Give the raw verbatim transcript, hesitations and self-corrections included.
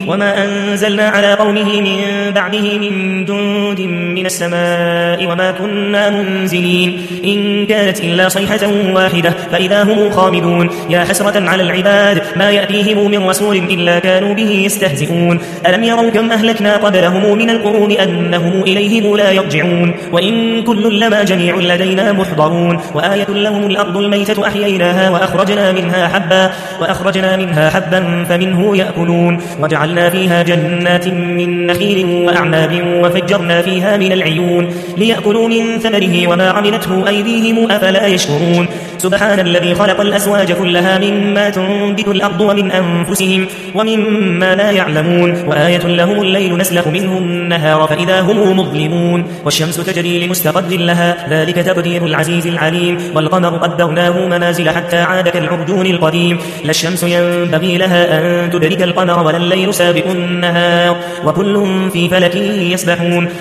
وما أنزلنا على قومه من بعده من جند من السماء وما كنا منزلين إن كانت إلا صيحة واحدة فإذا هم خامدون يا حسرة على العباد ما يأتيهم من رسول إلا كانوا به يستهزئون ألم يروا كم أهلكنا قبلهم من القرون أنهم إليهم لا يرجعون وإن كل لما جميع لدينا محضرون وآية لهم الأرض الميتة أحييناها وأخرجنا منها حبا وأخرجنا منها حبا فمنه يأكلون وجعلنا فيها جنات من نخيل وأعناب وفجرنا فيها من العيون ليأكلوا من ثمره وما عملته أيديهم أفلا يشكرون سبحان الذي خلق الأزواج كلها مما تنبت الأرض ومن أنفسهم ومما لا يعلمون وآية لهم الليل نسلخ منه النهار فإذا هم مظلمون والشمس تجري لمستقر لها ذلك تقدير العزيز العليم والقمر قدرناه منازل حتى عاد كالعرجون القديم لا الشمس ينبغي لها أن تدرك القمر ولا الليل سابق النهار وكل في فلك يسبحون